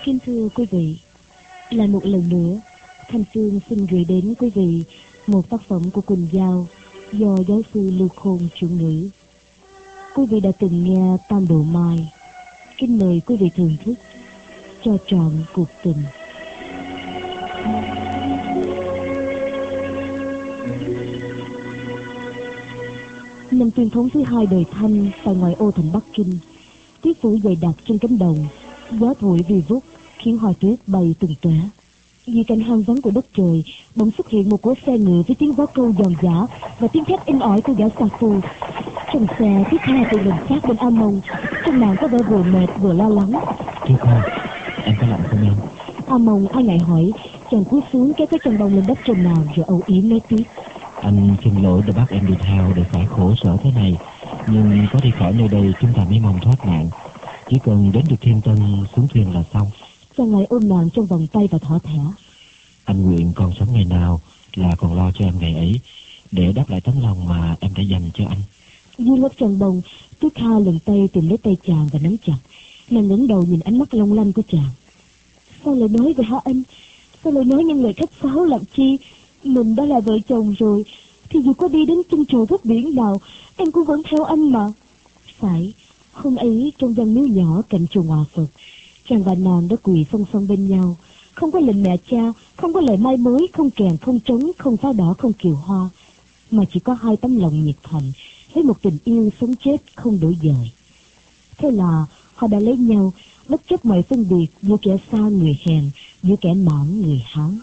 Kính thưa quý vị, lại một lần nữa, Thanh Phương xin gửi đến quý vị một tác phẩm của Quỳnh Giao do giáo sư Lưu Khôn chuyển ngữ. Quý vị đã từng nghe Tam Độ Mai. Kính mời quý vị thưởng thức cho trọn cuộc tình. Năm tuyên thống thứ hai đời Thanh tại ngoại ô thành Bắc Kinh, tuyết phủ dày đặc trên cánh đồng, gió thổi vi vút khiến hoa tuyết bay tung tóe. Vì cảnh hoang vắng của đất trời, bỗng xuất hiện một cỗ xe ngựa với tiếng vó câu giòn giã và tiếng thét inh ỏi của gã sa phu. Trong xe, Tuyết Kha tự mình sát bên A Mông, trong nàng có vẻ vừa mệt vừa lo lắng. Tuyết Kha, em có lạnh không em? A Mông ai ngại hỏi, chàng cúi xuống kéo cái chân bông lên đất trên nàng rồi âu yếm nói tiếp. Anh xin lỗi đã bắt em đi theo để phải khổ sở thế này, nhưng có đi khỏi nơi đây chúng ta mới mong thoát nạn. Chỉ cần đến được Thiên Tân xuống thuyền là xong. Chàng lại ôm nàng trong vòng tay và thỏ thẻ. Anh nguyện còn sống ngày nào là còn lo cho em ngày ấy, để đáp lại tấm lòng mà em đã dành cho anh. Dưới lớp chân bông, Tuyết Kha lần tay tìm lấy tay chàng và nắm chặt. Nàng ngẩng đầu nhìn ánh mắt long lanh của chàng. Sao lại nói vậy hả anh? Sao lại nói những lời khách sáo làm chi? Mình đã là vợ chồng rồi, thì dù có đi đến chân trời góc biển nào, em cũng vẫn theo anh mà. Phải, hôm ấy trong gian miếu nhỏ cạnh chùa Hòa Phật, chàng và nàng đã quỳ song song bên nhau, không có lệnh mẹ cha, không có lời mai mối, không kèn, không trống, không pháo đỏ, không kiều hoa, mà chỉ có hai tấm lòng nhiệt thành với một tình yêu sống chết không đổi dời. Thế là họ đã lấy nhau, bất chấp mọi phân biệt giữa kẻ xa người hèn, giữa kẻ mãn người Hán.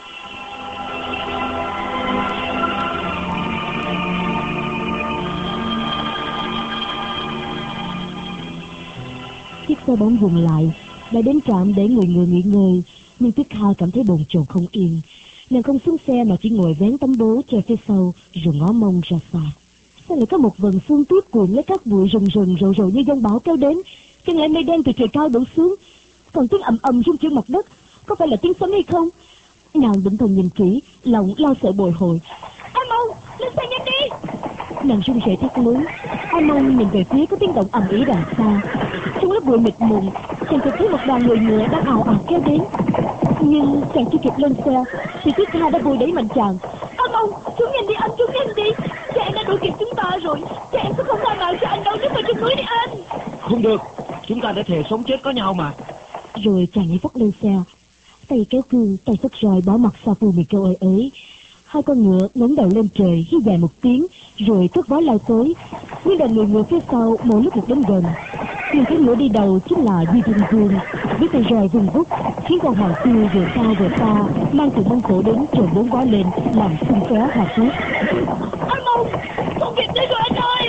Chiếc xe bóng dừng lại, đã đến trạm để người nghỉ ngơi, nhưng Tuyết Kha cảm thấy bồn chồn không yên. Nàng không xuống xe mà chỉ ngồi vén tấm bố che phía sau rồi ngó mông ra xa. Sao lại có một vầng sương tuyết cuộn lấy các bụi rừng rừng rầu rầu như giông bão kéo đến? Chẳng lẽ mây đen từ trời cao đổ xuống? Còn tiếng ầm ầm rung trên mặt đất, có phải là tiếng sấm hay không? Nàng định thần nhìn kỹ, lòng lo sợ bồi hồi. A Mông, lên xe nhanh đi! Nàng run rẩy thét lớn. A Mông nhìn về phía có tiếng động ầm ĩ đằng xa. Trong lớp bụi mịt mùng, chàng chợt thấy một đoàn người ngựa đang ào ào kéo đến. Nhưng chàng chưa kịp lên xe thì Tuyết Kha đã vùi đẩy mạnh chàng. A Mông, xuống nhanh đi anh, xuống nhanh đi! Cha em đã đuổi kịp chúng ta rồi. Cha em sẽ không tha mạng cho anh đâu, nếu mà trên núi đi anh. Không được, chúng ta đã thề sống chết có nhau mà. Rồi chàng nhảy vọt lên xe, tay kéo cương, tay xách roi bỏ mặt sa phu miệt kêu ơi ấy. Hai con ngựa ngẩng đầu lên trời hí dài một tiếng rồi cất vó lao tới. Nhưng đoàn người ngựa phía sau mỗi lúc một đến gần. Nhưng cái ngựa đi đầu chính là Duy Thiên Vương với tay roi vung vút, khiến con hoàng tiêu vừa xa mang từ mông cổ đến trời bốn vó lên làm xung xé hòa tuyết. Anh Mông, không kịp tới rồi anh ơi!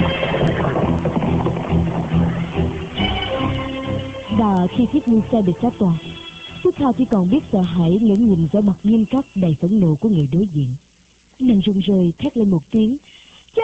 Và khi chiếc mui xe bị sát toạc, Tuyết Kha chỉ còn biết sợ hãi ngẩng nhìn vẻ mặt nghiêm khắc đầy phẫn nộ của người đối diện. Nàng run rời thét lên một tiếng. Cha!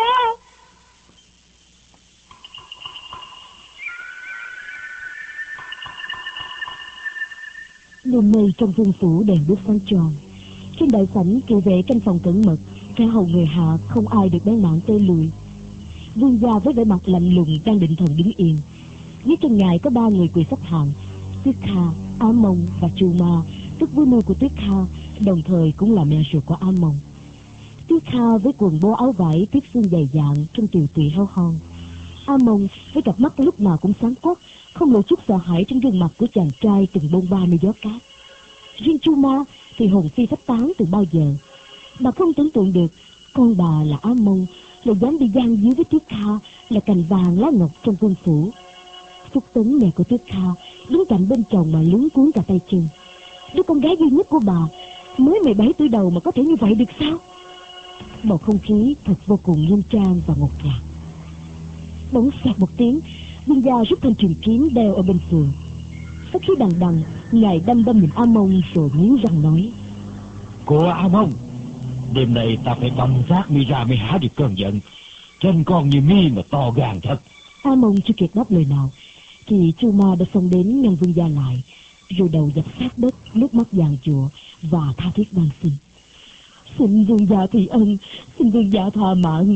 Lùm mây trong vương phủ đèn đuốc sáng tròn. Trên đại sảnh cựu vệ canh phòng cẩn mật, cả hầu người hạ không ai được bén mảng tê lùi. Vương gia với vẻ mặt lạnh lùng đang định thần đứng yên. Dưới chân ngài có 3 người quỳ sắp hàng: Tuyết Kha, A Mông và Trù Ma, tức vú nuôi của Tuyết Kha, đồng thời cũng là mẹ ruột của A Mông. Tuyết Kha với quần bó áo vải tuyết xương dày dạn trong tiều tụy heo hon. A Mông với cặp mắt lúc nào cũng sáng quắc, không lộ chút sợ hãi trên gương mặt của chàng trai từng bôn ba nơi gió cát. Riêng Trù Ma thì hồn phi phách tán từ bao giờ. Bà không tưởng tượng được con bà là A Mông lại dám đi gian díu với Tuyết Kha là cành vàng lá ngọc trong vương phủ. Phúc Tấn mẹ của Tuyết Kha đứng cạnh bên chồng mà luống cuống cả tay chân. Đứa con gái duy nhất của bà mới 17 tuổi đầu mà có thể như vậy được sao? Bầu không khí thật vô cùng nghiêm trang và ngột ngạt. Bỗng xoẹt một tiếng, Vương gia rút thanh trường kiếm đeo ở bên sườn. Sát khí đằng đằng, ngài đăm đăm nhìn A Mông rồi nghiến răng nói: Cô A Mông, đêm nay ta phải băm rác mi ra mới hả được cơn giận. Chân con như mi mà to gan thật. A Mông chưa kịp đáp lời nào thì Trù Ma đã xông đến ngăn Vương gia lại, rồi đầu dập sát đất, nước mắt giàn giụa và tha thiết van xin: Xin Vương gia thì ân, xin Vương gia tha mạng,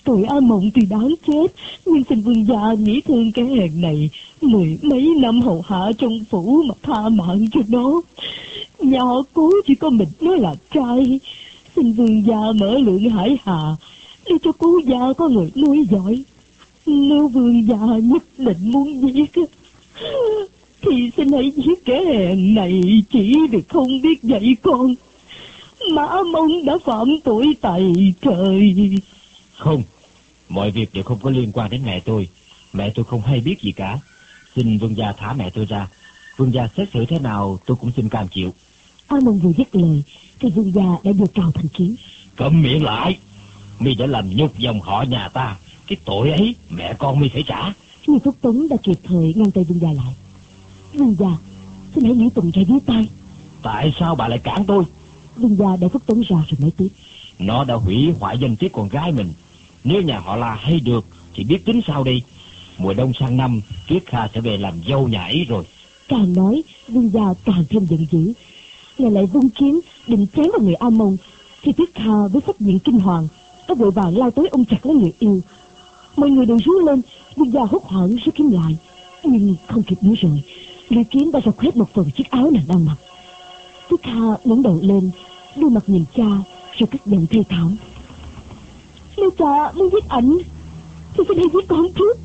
Tội A Mộng thì đáng chết, nhưng xin vương gia nghĩ thương cái hèn này, 10 mấy năm hầu hạ trong phủ mà tha mạng cho nó. Nhà họ Cố chỉ có mình nó là trai, xin vương gia mở lượng hải hà để cho Cố gia có người nuôi dõi. Nếu vương gia nhất định muốn giết thì xin hãy giết kẻ hèn này, chỉ vì không biết dạy con. Mà A Mông đã phạm tội tày trời. Không, mọi việc đều không có liên quan đến mẹ tôi. Mẹ tôi không hay biết gì cả. Xin vương gia thả mẹ tôi ra. Vương gia xét xử thế nào tôi cũng xin cam chịu. A Mông vừa dứt lời thì vương gia đã đưa cào thanh kiếm. Câm miệng lại, mi đã làm nhục dòng họ nhà ta, cái tội ấy mẹ con mi phải trả. Nhưng Phúc Tuấn đã kịp thời ngăn tay vương gia lại. Vương gia, xin hãy nghĩ Tùng ra dưới tay. Tại sao bà lại cản tôi? Vương gia để Phúc Tuấn ra rồi nói tiếp. Nó đã hủy hoại danh tiết con gái mình. Nếu nhà họ La hay được thì biết tính sao đây? Mùa đông sang năm Tuyết Kha sẽ về làm dâu nhà ấy rồi. Càng nói vương gia càng thêm giận dữ. Ngài lại vung kiếm định chém vào người A Mông thì Tuyết Kha với sắc diện kinh hoàng đã vội vàng lao tới ôm chặt lấy người yêu. Mọi người đều rú lên. Vương gia hốt hoảng rút kiếm lại, nhưng không kịp nữa rồi. Lưỡi kiếm đã rạch hết một phần chiếc áo nàng đang mặc. Tuyết Kha ngẩng đầu lên, đôi mặt nhìn cha rồi cất giọng thê thảm. Nếu cha muốn giết ảnh thì xin hãy giết con trước.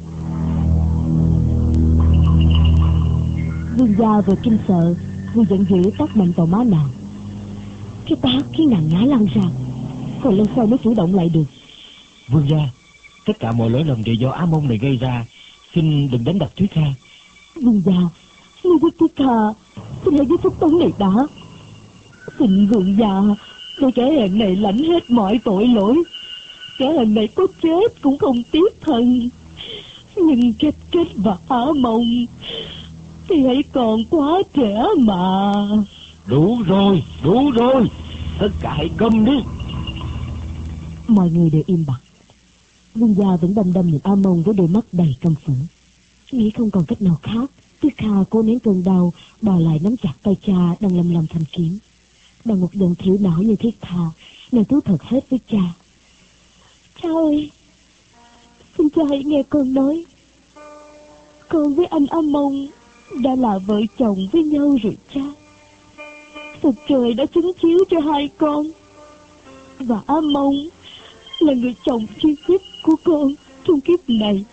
Vương gia vừa kinh sợ vừa giận dữ tát mạnh vào má nàng. Cái tát khiến nàng ngã lăn ra, còn lâu sau mới cử động lại được. Vương gia, tất cả mọi lỗi lầm đều do Á Mông này gây ra, xin đừng đánh đập Tuyết Kha. Vương gia, nếu giết Tuyết Kha xin hãy giết Phúc Tấn này đã. Xin vương gia để kẻ hèn này lãnh hết mọi tội lỗi. Kẻ hèn này có chết cũng không tiếc thân, nhưng Kết Kết và Á Mông thì hãy còn quá trẻ mà. Đủ rồi, tất cả hãy câm đi. Mọi người đều im bặt. Vương gia vẫn đăm đăm nhìn A Mông với đôi mắt đầy căm phẫn. Nghĩ không còn cách nào khác, Tuyết Kha cố nén cơn đau, bò lại nắm chặt tay cha đang lầm lầm thanh kiếm. Bằng một giọng thiểu não như thiết tha, nàng thú thật hết với cha. Cha ơi, xin cha hãy nghe con nói. Con với anh A Mông đã là vợ chồng với nhau rồi cha. Phật trời đã chứng chiếu cho hai con, và A Mông là người chồng duy nhất của con trong kiếp này.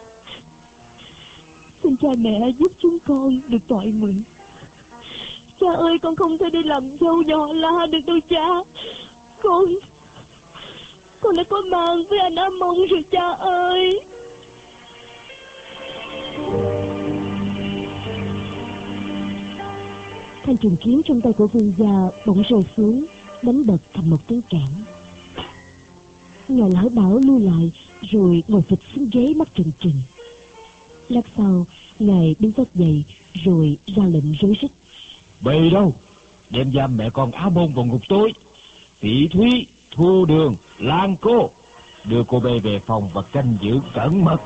Xin cha mẹ giúp chúng con được toại nguyện. Cha ơi, con không thể đi làm dâu nhà họ La được đâu cha. Con đã có mang với anh A Mông rồi cha ơi. Thanh trường kiếm trong tay của vương gia bỗng rơi xuống, đánh bật thành một tiếng kẽn. Ngài lão đảo lui lại rồi ngồi phịch xuống ghế mắt trừng trừng. Lát sau ngài đứng phát dậy rồi ra lệnh rối rít. Bầy đâu, đem giam mẹ con Á Mông vào ngục tối. Phỉ Thúy, Thu Đường, Lan Cô, đưa cô bé về phòng và canh giữ cẩn mật.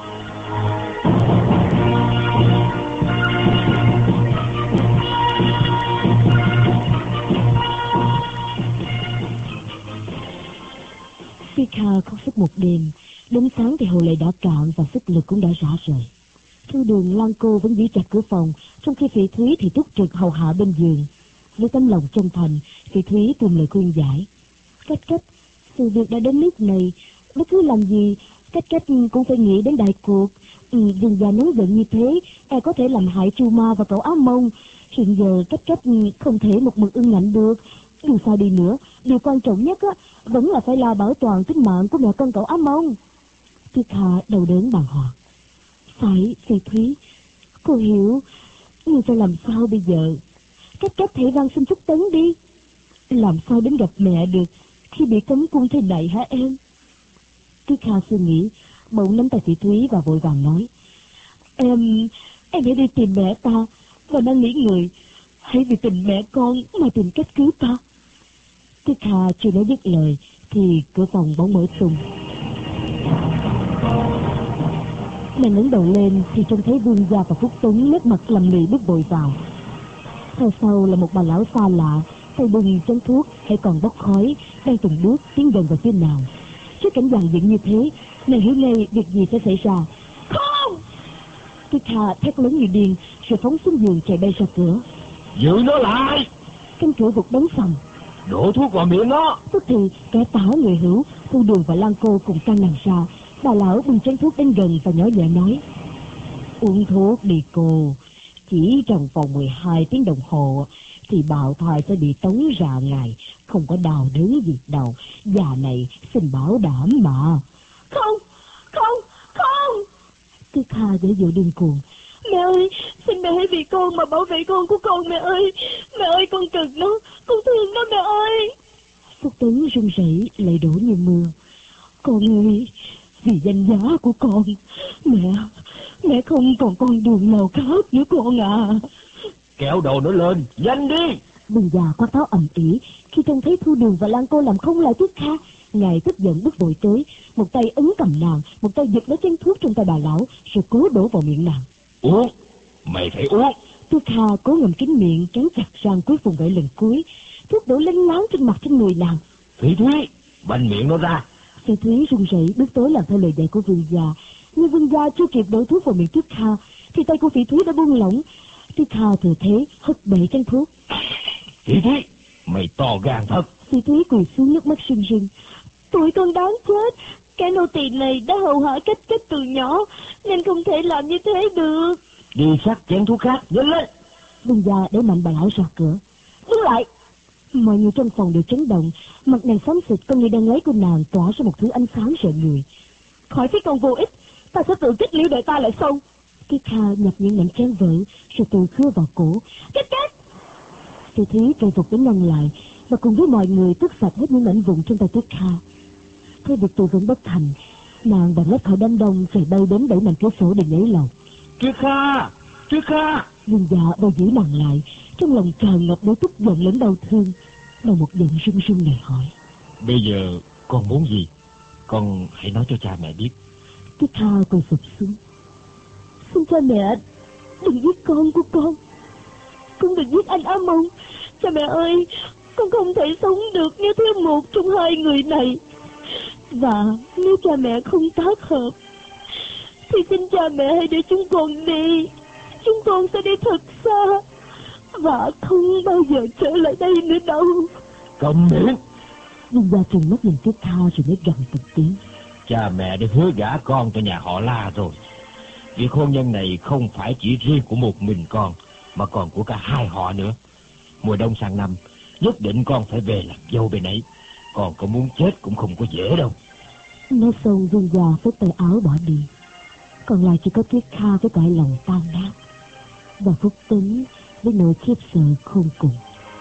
Tuyết Kha khóc suốt một đêm, đến sáng thì hồ lệ đã cạn và sức lực cũng đã rã rời. Thu Đường, Lan Cô vẫn giữ chặt cửa phòng, trong khi Phỉ Thúy thì túc trực hầu hạ bên giường. Với tấm lòng chân thành, Phỉ Thúy tìm lời khuyên giải. Cách, sự việc đã đến nước này, bất cứ làm gì, Cách cũng phải nghĩ đến đại cuộc. Vương gia nóng giận như thế, có thể làm hại Chu Ma và cậu Á Mông. Hiện giờ Cách không thể một mực ưng ngạnh được. Dù sao đi nữa, điều quan trọng nhất vẫn là phải lo bảo toàn tính mạng của mẹ con cậu Á Mông. Tuyết Kha đau đớn bàng hoàng. Phải, Phỉ Thúy, cô hiểu, nhưng phải làm sao bây giờ? Cách thể van xin Phúc Tấn đi. Làm sao đến gặp mẹ được khi bị cấm cung thế này hả em? Tuyết Kha suy nghĩ, bỗng nắm tay Phỉ Thúy và vội vàng nói. Em hãy đi tìm mẹ ta, và đang nghĩ người, hãy vì tình mẹ con mà tìm cách cứu ta. Tuyết Kha chưa nói dứt lời thì cửa phòng bỗng mở tung. Nàng ngẩng đầu lên thì trông thấy Vương gia và Phúc Tuấn nét mặt lầm lì bước vội vào. Theo sau là một bà lão xa lạ, tay bưng chén thuốc hay còn bốc khói, đang từng bước tiến gần vào phía nàng. Trước cảnh dàn dựng như thế, nàng hiểu ngay việc gì sẽ xảy ra. Không! Tuyết Kha thét lớn như điên, rồi phóng xuống giường chạy bay ra cửa. Giữ nó lại! Cánh cửa vụt đóng sầm. Đổ thuốc vào miệng nó! Tức thì kẻ Tảo, người Hữu, Thu Đường và Lan Cô cùng căng nàng ra. Bà lão bưng chén thuốc đến gần và nhỏ nhẹ nói: Uống thuốc đi cô, chỉ trong vòng 12 tiếng đồng hồ thì bào thai sẽ bị tống ra ngoài, không có đau đớn gì đâu. Già này xin bảo đảm mà. Không, không, không! Tuyết Kha dễ dụ điên cuồng. Mẹ ơi, xin mẹ hãy vì con mà bảo vệ con của con, mẹ ơi. Mẹ ơi, con cần nó, con thương nó, mẹ ơi. Phúc Tấn run rẩy, lệ đổ như mưa. Con ơi, vì danh giá của con, mẹ không còn con đường nào khác nữa con à. Kéo đầu nó lên, nhanh đi! Bừng già quát tháo ầm ĩ khi trông thấy Thu Đường và Lan Cô làm không lại Tuyết Kha. Ngài tức giận bước vội tới, một tay ấn cầm nàng, một tay giật lấy chén thuốc trong tay bà lão, rồi cố đổ vào miệng nàng. Uống, mày phải uống! Tuyết Kha cố ngậm kín miệng, cắn chặt răng cuối vùng vẫy lần cuối. Thuốc đổ lênh láng trên mặt trên người nàng. Phỉ Thúy, banh miệng nó ra! Phỉ Thúy run rẩy bước tới làm theo lời dạy của vương gia, nhưng vương gia chưa kịp đổ thuốc vào miệng Tuyết Kha thì tay của Phỉ Thúy đã buông lỏng. Tuyết Kha thừa thế hất bể chén thuốc. Phỉ Thúy, mày to gan thật! Phỉ Thúy quỳ xuống, nước mắt rưng rưng. Tụi con đáng chết, cái nô tỳ này đã hầu hạ cách từ nhỏ, nên không thể làm như thế được. Đi sắc chén thuốc khác, nhanh lên! Vương gia đẩy mạnh bà lão ra cửa. Đứng lại! Mọi người trong phòng đều chấn động, mặt nàng xám xịt, con người đang lấy của nàng tỏa ra một thứ ánh sáng rợn người. Khỏi phí con vô ích, ta sẽ tự kết liễu đời ta lại sau. Tuyết Kha nhập những mảnh chén vỡ, rồi tự khứa vào cổ. Kết! Phỉ Thúy cây phục đến ngăn lại, và cùng với mọi người tước sạch hết những mảnh vụn trong tay Tuyết Kha. Thấy việc tự vẫn bất thành, nàng bèn lách khỏi đám đông, chạy bay đến đẩy mạnh cửa sổ để nhảy lầu. Tuyết Kha! Tuyết Kha! Vương dạ bao giữ nàng lại, trong lòng tràn ngập nỗi tức giận lẫn đau thương. Đầu một giọng run run này hỏi: Bây giờ con muốn gì? Con hãy nói cho cha mẹ biết. Tuyết Kha quỳ sụp xuống. Xin cha mẹ đừng giết con của con, cũng đừng giết anh Á Mông. Cha mẹ ơi, con không thể sống được nếu thiếu một trong hai người này. Và nếu cha mẹ không tác hợp thì xin cha mẹ hãy để chúng con đi. Chúng con sẽ đi thật xa và không bao giờ trở lại đây nữa đâu. Cầm miệng! Nhưng gia trừng mắt nhìn Tuyết Kha rồi mới gầm từng tiếng. Cha mẹ đã hứa gả con cho nhà họ La rồi. Việc hôn nhân này không phải chỉ riêng của một mình con, mà còn của cả hai họ nữa. Mùa đông sang năm nhất định con phải về làm dâu bên ấy. Con có muốn chết cũng không có dễ đâu. Nói xong Vương già phất tay áo bỏ đi. Còn lại chỉ có Tuyết Kha với cõi lòng tan nát, và Phúc Tấn với nỗi khiếp sợ khôn cùng.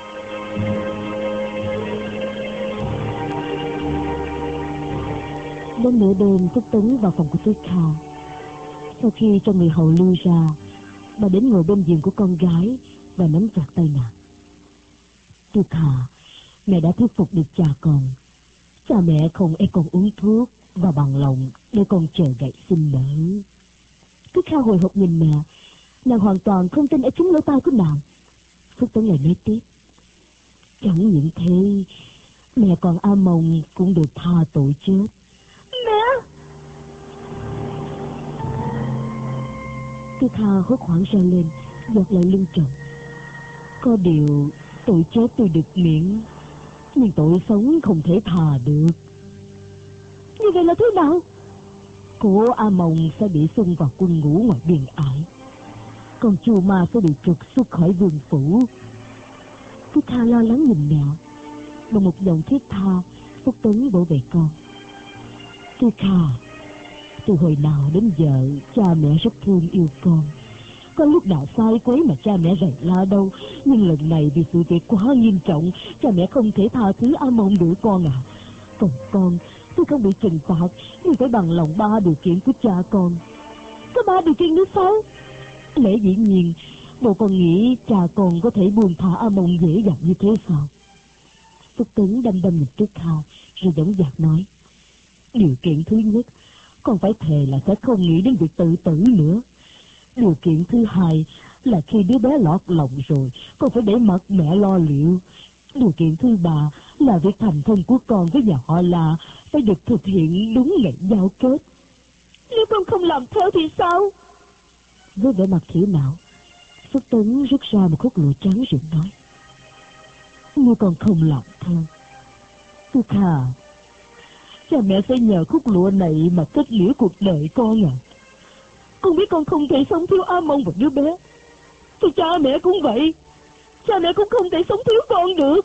Đến nửa đêm, Phúc Tấn vào phòng của Tuyết Kha. Sau khi cho người hầu lui ra, bà đến ngồi bên giường của con gái và nắm chặt tay nàng. Tuyết Kha, mẹ đã thuyết phục được cha con. Cha mẹ không ép con uống thuốc và bằng lòng để con chờ ngày sinh nở. Tuyết Kha hồi hộp nhìn mẹ, nàng hoàn toàn không tin ở chính lỗ tai của nàng. Phúc Tấn lại nói tiếp: Chẳng những thế, mẹ còn A Mông cũng được tha tội chết. Mẹ! Tuyết Kha hốt hoảng reo lên, giọt lệ lưng tròng. Có điều tội chết tôi được miễn, nhưng tội sống không thể tha được. Như vậy là thế nào? Cô A Mông sẽ bị xung vào quân ngũ ngoài biên ải, còn Chu Ma sẽ bị trục xuất khỏi vương phủ. Tuyết Kha lo lắng nhìn mẹ. Bằng một giọng thiết tha, Phúc Tấn vỗ về con. Tuyết Kha, từ hồi nào đến giờ cha mẹ rất thương yêu con. Có lúc nào sai quấy mà cha mẹ rầy la đâu, nhưng lần này vì sự việc quá nghiêm trọng, cha mẹ không thể tha thứ A Mông đuổi con à. Còn con, tôi không bị trừng phạt, nhưng phải bằng lòng 3 điều kiện của cha con. Có 3 điều kiện nữa sao? Lẽ dĩ nhiên, bộ con nghĩ cha con có thể buông thả A Mông dễ dàng như thế sao? Phúc Tấn đăm đăm nhìn Tuyết Kha, rồi dõng dạc nói: Điều kiện thứ nhất, con phải thề là sẽ không nghĩ đến việc tự tử nữa. Điều kiện thứ hai là khi đứa bé lọt lòng rồi, con phải để mặc mẹ lo liệu. Điều kiện thứ ba là việc thành thân của con với nhà họ là phải được thực hiện đúng ngày giao kết. Nếu con không làm theo thì sao? Với vẻ mặt thiểu não, Phước Tấn rút ra một khúc lụa trắng rồi nói: nếu con không làm theo, Phước Hà, cha mẹ sẽ nhờ khúc lụa này mà kết liễu cuộc đời con à. Con biết con không thể sống thiếu A Mông và đứa bé, thì cha mẹ cũng vậy. Cha mẹ cũng không thể sống thiếu con được.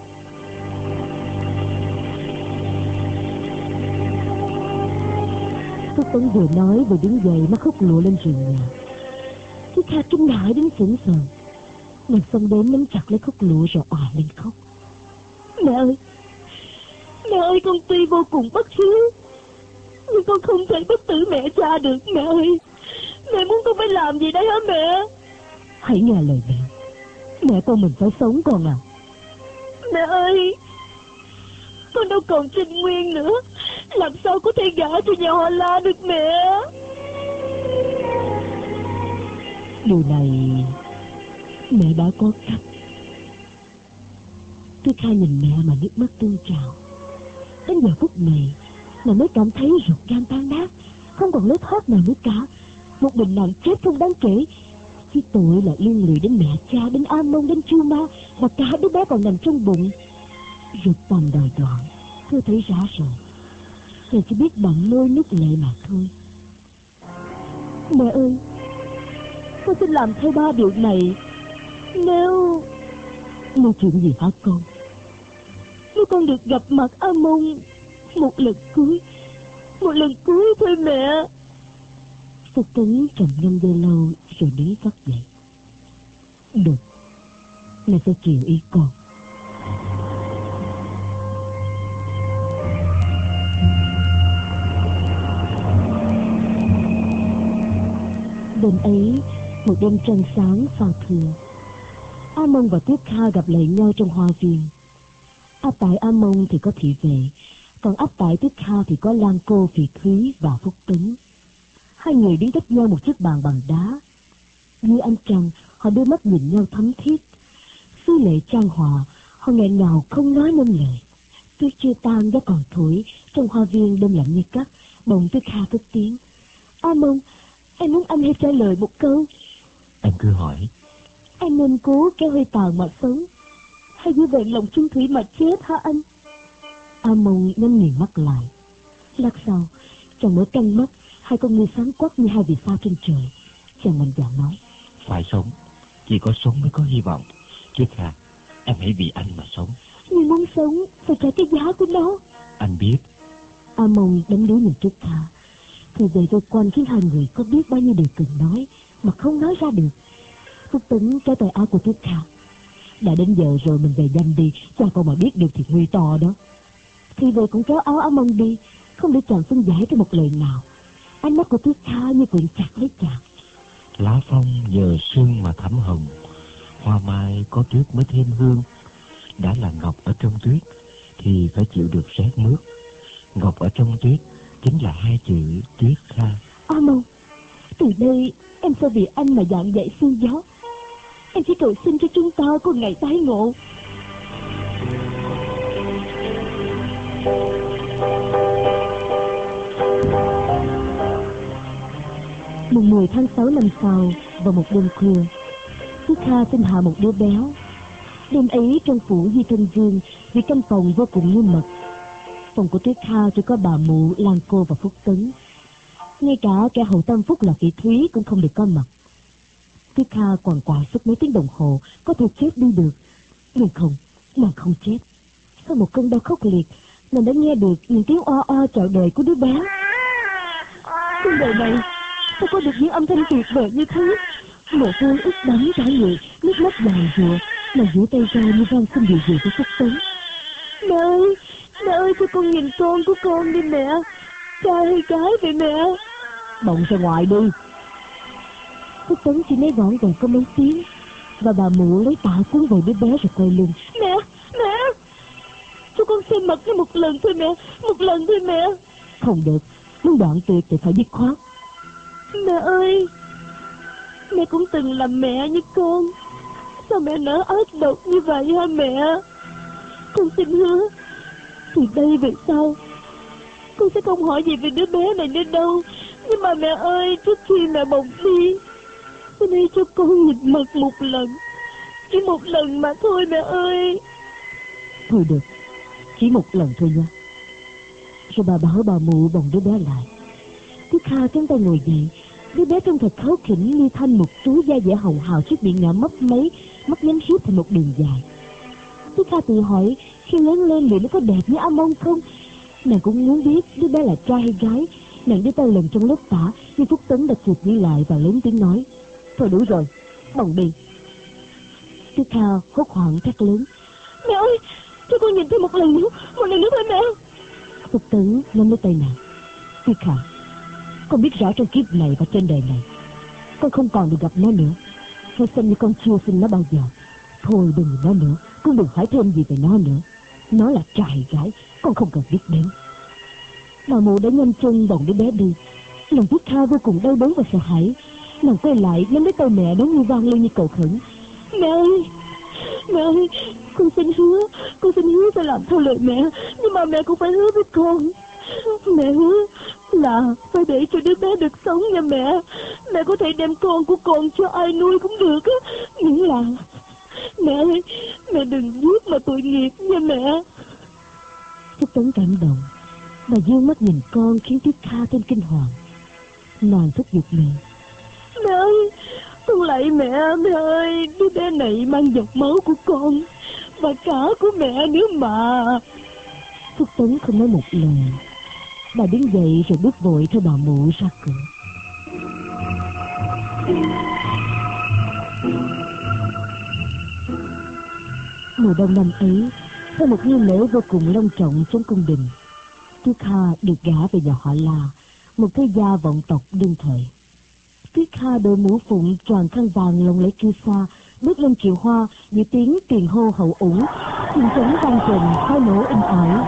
Phước Tấn vừa nói vừa đứng dậy mắc khúc lụa lên giường nhà. Phước Hà kinh hãi đến sững sờ. Nàng xông đến nắm chặt lấy khúc lụa rồi òa lên khóc. Mẹ ơi, con tuy vô cùng bất hiếu, nhưng con không thể bất tử mẹ cha được. Mẹ ơi, mẹ muốn con phải làm gì đấy hả mẹ? Hãy nghe lời mẹ con mình phải sống con à. Mẹ ơi, con đâu còn Trinh Nguyên nữa, làm sao có thể gả cho nhà họ La được mẹ? Điều này mẹ đã có cách. Tôi Kha nhìn mẹ mà nước mắt tuôn trào. Đến giờ phút này nàng mới cảm thấy ruột gan tan nát, không còn lối thoát nào nữa cả. Một mình nàng chết không đáng kể, chứ tội là liên lụy đến mẹ cha, đến A Mông, đến Chu Ma, và cả đứa bé còn nằm trong bụng. Ruột tầm đời đoạn, cơ thể rã rời, nàng chỉ biết bằng môi nút lệ mà thôi. Mẹ ơi, con xin làm theo 3 điều này. Nếu chuyện gì hả con? Nếu con được gặp mặt A Mông một lần cuối thôi mẹ. Phước Tấn trầm ngâm giây lâu rồi đứng phát dậy. Được, mẹ sẽ chiều ý con. Đêm ấy, một đêm trăng sáng sao thưa, A Mông và Tuyết Kha gặp lại nhau trong hoa viên. Áp tại A Mông thì có Thị Vệ, còn áp tại Tuyết Kha thì có Lan Cô, Phỉ Thúy và Phúc Tấn. Hai người đứng cách nhau một chiếc bàn bằng đá. Dưới ánh trăng, họ đưa mắt nhìn nhau thấm thiết. Xứ lệ trang hòa, họ nghẹn ngào không nói nên lời. Tuyết chưa tan gió còn thổi, trong hoa viên đêm lạnh như cắt. Bỗng Tuyết Kha cất tiếng: A Mông, em muốn anh hãy trả lời một câu. Em cứ hỏi. Em nên cố kéo hơi tàn mà sống, hay như vậy lòng chung thủy mà chết hả anh? A Mông nhắm nghiền mắt lại. Lát sau, trong mỗi căng mắt, hai con ngươi sáng quắc như hai vì sao trên trời. Chàng mạnh dạn nói: phải sống, chỉ có sống mới có hy vọng. Tuyết Kha, em hãy vì anh mà sống. Nhưng muốn sống phải trả cái giá của nó. Anh biết. A Mông đánh đuối nhìn Tuyết Kha. Thời về vây quanh khiến hai người có biết bao nhiêu điều cần nói mà không nói ra được. Phúc Tấn kéo tay áo của Tuyết Kha. Đã đến giờ rồi, mình về nhanh đi, cha con mà biết được thì nguy to đó. Thì về cũng kéo áo A Mông đi, không để chàng phân giải cho một lời nào. Ánh mắt của Tuyết Kha như quyện chặt lấy chàng. Lá phong giờ sương mà thắm hồng, hoa mai có tuyết mới thêm hương. Đã là ngọc ở trong tuyết thì phải chịu được rét mướt. Ngọc ở trong tuyết chính là hai chữ Tuyết Kha. A Mông, từ đây em sẽ vì anh mà dạng dậy sương gió. Em chỉ cầu xin cho chúng ta có ngày tái ngộ. Mùng 10 tháng 6 năm sau, vào một đêm khuya, Tuyết Kha sinh hạ một đứa béo. Đêm ấy trong phủ Di Thân Dương, vì canh phòng vô cùng nghiêm mật. Phòng của Tuyết Kha chỉ có bà mụ, Lan Cô và Phúc Tấn. Ngay cả kẻ hầu tâm phúc là Phỉ Thúy cũng không được có mặt. Tuyết Kha quằn quại suốt mấy tiếng đồng hồ, có thể chết đi được. Nhưng không, nàng không chết. Sau một cơn đau khốc liệt, nàng đã nghe được những tiếng oa oa chào đời của đứa bé. Trên đời này sao có được những âm thanh tuyệt vời như thế? Mồ hôi ướt đẫm cả người, nước mắt dài rụa. Nàng duỗi tay ra như van xin điều gì với Phúc Tấn. Mẹ ơi, cho con nhìn con của con đi mẹ. Trai hay gái vậy mẹ? Bỗng ra ngoài đi. Phúc Tấn chỉ nói gọn gàng có mấy tiếng, và bà mụ lấy tạ cuốn vào đứa bé rồi quay lưng. Mẹ, cho con xem mặt nó một lần thôi mẹ, một lần thôi mẹ. Không được, muốn đoạn tuyệt thì phải dứt khoát. Mẹ ơi, mẹ cũng từng làm mẹ như con, sao mẹ nỡ ác độc như vậy hả mẹ? Con xin hứa, từ đây về sau con sẽ không hỏi gì về đứa bé này nữa đâu. Nhưng mà mẹ ơi, trước khi mẹ bồng đi, xin hãy cho con nhìn mặt một lần, chỉ một lần mà thôi mẹ ơi. Thôi được, chỉ một lần thôi nha. Rồi bà bảo bà mụ bồng đứa bé lại. Tiết Kha cánh tay ngồi dậy. Đứa bé trông thật kháu khỉnh như thanh một chú da dẻ hồng hào, chiếc miệng nhỏ mấp máy, mắt nhắm hiếp thành một đường dài. Tiết Kha tự hỏi khi lớn lên liệu nó có đẹp như A Mông không. Nàng cũng muốn biết đứa bé là trai hay gái. Nàng đưa tay lần trong lớp tả, nhưng Phúc Tấn đã chụp đi lại và lớn tiếng nói: thôi đủ rồi, bồng đi. Tiết Kha hốt hoảng thét lớn: mẹ ơi, cho con nhìn thêm một lần nữa thôi mẹ. Phúc Tấn nắm lấy tay nàng: Tiết Kha, con biết rõ trong kiếp này và trên đời này con không còn được gặp nó nữa. Hãy xem như con chưa sinh nó bao giờ. Thôi đừng nói nữa, cũng đừng hỏi thêm gì về nó nữa. Nó là trai gái con không cần biết đến. Bà mụ đã nhanh chân bồng đứa bé đi. Lòng Tiết Kha vô cùng đau đớn và sợ hãi. Nàng quay lại nắm lấy tay mẹ đón như vang lên như cầu khẩn: mẹ ơi, con xin hứa sẽ làm theo lời mẹ. Nhưng mà mẹ cũng phải hứa với con. Mẹ hứa là phải để cho đứa bé được sống nha mẹ. Mẹ có thể đem con của con cho ai nuôi cũng được á, miễn là mẹ ơi, mẹ đừng giết mà tội nghiệp nha mẹ. Phúc Tấn cảm động. Bà dương mắt nhìn con khiến Tiết Kha thêm kinh hoàng. Nàng thúc giục mẹ: mẹ ơi, con lạy mẹ ơi, đứa bé này mang dòng máu của con và cả của mẹ nữa mà. Phúc Tấn không nói một lời. Bà đứng dậy rồi bước vội theo bà mụ ra cửa. Mùa đông năm ấy, sau một nghi lễ vô cùng long trọng trong cung đình, Tiết Kha được gả về nhà họ La, một thế gia vọng tộc đương thời. Tiết Kha đội mũ phụng tròn khăn vàng lồng lấy kiêu sa, bước lên kiệu hoa giữa tiếng tiền hô hậu ủng, tiếng trống vang trình, khói nổ inh ỏi.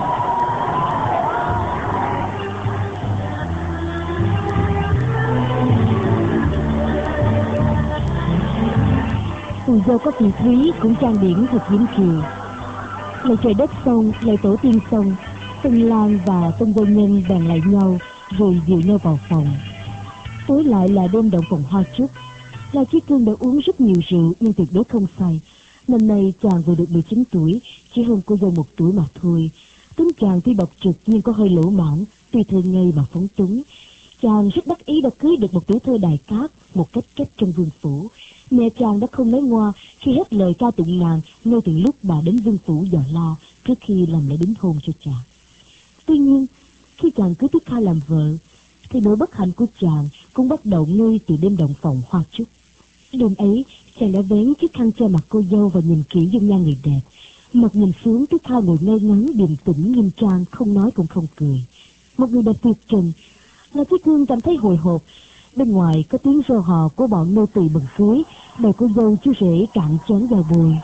Phù dâu có phù thúy cũng trang điểm thật diễm kiều. Lạy trời đất xong, lạy tổ tiên xong, Tân Lang và Tân Vô Nhân bàn lại nhau rồi dìu nhau vào phòng. Tối lại là đêm động phòng hoa trúc. La Chí Cương đã uống rất nhiều rượu nhưng tuyệt đối không say. Năm nay chàng vừa được 19 tuổi, chỉ hơn cô dâu 1 tuổi mà thôi. Tính chàng tuy bộc trực nhưng có hơi lỗ mãn, tuy thơ ngây mà phóng túng. Chàng rất đắc ý đã cưới được một tiểu thơ đài cát một cách kép trong vương phủ. Mẹ chàng đã không nói ngoa khi hết lời ca tụng nàng ngay từ lúc bà đến vương phủ dò la trước khi làm lễ đính hôn cho chàng. Tuy nhiên, khi chàng cưới Tiết Kha làm vợ, thì nỗi bất hạnh của chàng cũng bắt đầu ngay từ đêm động phòng hoa trúc. Đêm ấy, chàng đã vén chiếc khăn che mặt cô dâu và nhìn kỹ dung nhan người đẹp. Mặt nhìn xuống, Tiết Kha ngồi ngây ngắn điềm tĩnh nghiêm trang, không nói cũng không cười. Một người đẹp tuyệt trần. La Chí Cương cảm thấy hồi hộp. Bên ngoài có tiếng reo hò của bọn nô tỳ bừng suối, đòi cô dâu chú rể cạn chén vào bồi.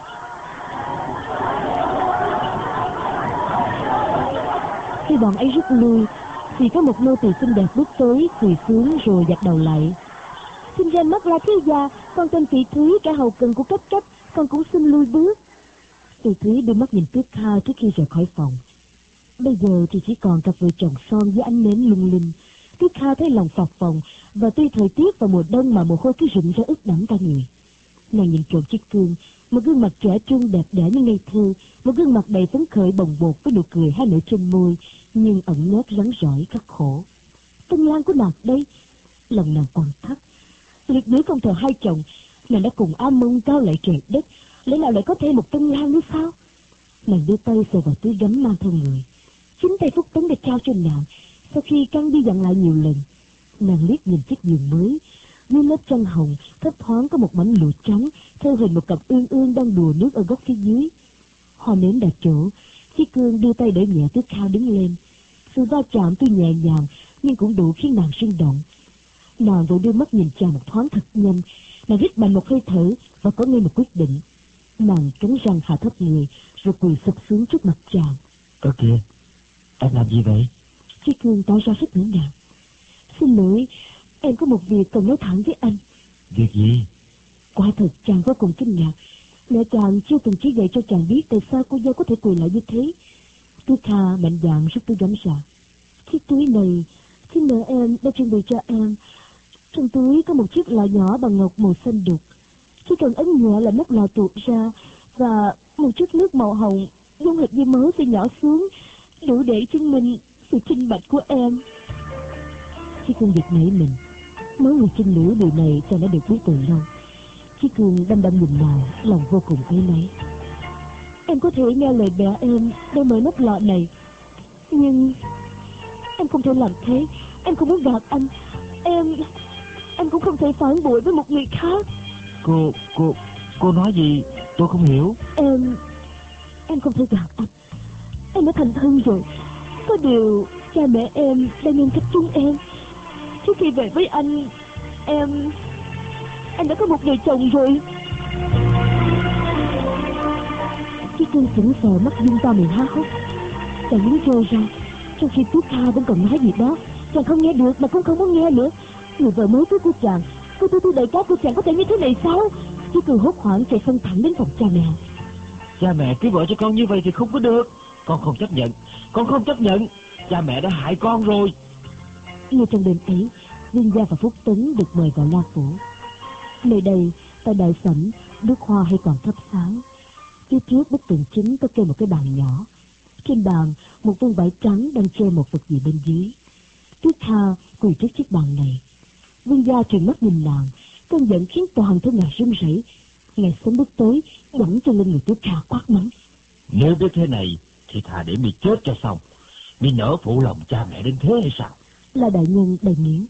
Khi bọn ấy rút lui thì có một nô tỳ xinh đẹp bước tới, quỳ xuống rồi gật đầu lại: xin ra mắt La thiếu gia, con tên Phỉ Thúy, cả hầu cận của cấp cấp, con cũng xin lui bước. Phỉ Thúy đưa mắt nhìn Tiết Kha trước khi rời khỏi phòng. Bây giờ thì chỉ còn cặp vợ chồng son với ánh nến lung linh. Tiết Kha thấy lòng phập phồng, và tuy thời tiết vào mùa đông mà mồ hôi cứ rụng ra ướt đẫm cả người. Nàng nhìn trộm Chí Cương, một gương mặt trẻ trung đẹp đẽ như ngây thơ, một gương mặt đầy phấn khởi bồng bột với nụ cười hai nửa trên môi, nhưng ẩn nét rắn rỏi khắc khổ. Tân Lang của nàng đây, lòng nàng còn thắc. Liệt nữ không thờ hai chồng, nàng đã cùng A Mông cao lại trời đất, lẽ nào lại có thêm một Tân Lang nữa sao? Nàng đưa tay sờ vào túi gấm mang theo người. Chính tay Phúc Tấn đã trao cho nàng sau khi căn đi dặn lại nhiều lần. Nàng liếc nhìn chiếc giường mới, dưới lớp chăn hồng thấp thoáng có một mảnh lụa trắng theo hình một cặp ương ương đang đùa nước ở góc phía dưới. Hoa nến đặt chỗ, Chí Cương đưa tay đỡ nhẹ Tiết Kha đứng lên. Sự va chạm tuy nhẹ nhàng nhưng cũng đủ khiến nàng sinh động. Nàng vội đưa mắt nhìn chàng một thoáng thật nhanh. Nàng hít mạnh một hơi thở và có ngay một quyết định. Nàng cắn răng hạ thấp người rồi quỳ sụp xuống trước mặt chàng. Ơ kìa, em làm gì vậy? Chí Cương tỏ ra rất ngỡ ngàng. Xin lỗi, em có một việc cần nói thẳng với anh. Việc gì? Quả thật chàng vô cùng kinh ngạc. Mẹ chàng chưa từng chỉ dạy cho chàng biết tại sao cô dâu có thể quỳ lại như thế. Tuyết Kha mạnh dạn rút túi gấm ra. Chiếc túi này xin mẹ em đã chuẩn bị cho em. Trong túi có một chiếc lọ nhỏ bằng ngọc màu xanh đục. Chỉ cần ấn nhẹ là nắp lọ tuột ra, và một chút nước màu hồng giống hệt như mớ sẽ nhỏ xuống, đủ để chứng minh sự chinh bạch của em. Chiếc Cương giật nảy mình. Mớ người chinh nữ điều này chàng đã được biết từ lâu. Chiếc Cương đăm đăm nhìn nàng, lòng vô cùng áy náy. Em có thể nghe lời mẹ em để mở nắp lọ này, nhưng em không thể làm thế. Em không muốn gạt anh. Em cũng không thể phản bội với một người khác. Cô nói gì? Tôi không hiểu. Em không thể gạt anh. Em đã thành thân rồi. Có điều cha mẹ em đang nghiêm khắc chúng em. Trước khi về với anh, em đã có một người chồng rồi. Chiếc Cương sững sờ, mắt dung to miệng há hốc. Chàng muốn trôi ra, trong khi Tuyết Kha vẫn còn nói gì đó. Chàng không nghe được mà cũng không muốn nghe nữa. Người vợ mới cưới của chàng, cô tư đại cát của chàng có thể như thế này sao? Chiếc Cương hốt hoảng chạy xông thẳng đến phòng cha mẹ. Cha mẹ cưới vợ cho con như vậy thì không có được. Con không chấp nhận. Con không chấp nhận. Cha mẹ đã hại con rồi. Ngay trong đêm ấy, Viên Gia và Phúc Tấn được mời vào La Phủ. Nơi đây, tại đại sảnh, đốt hoa hay còn thắp sáng. Phía trước bức tường chính có kê một cái bàn nhỏ. Trên bàn, một vương vải trắng đang che một vật gì bên dưới. Tuyết Kha quỳ trước chiếc bàn này. Viên Gia trừng mắt nhìn nàng, cơn giận khiến toàn thân nàng run rẩy. Ngài sớm bước tới, giẫm chân lên người Tuyết Kha quát mắng. Nếu biết thế này thì thà để mi chết cho xong. Mi nỡ phụ lòng cha mẹ đến thế hay sao? Là đại nhân đầy nghiến.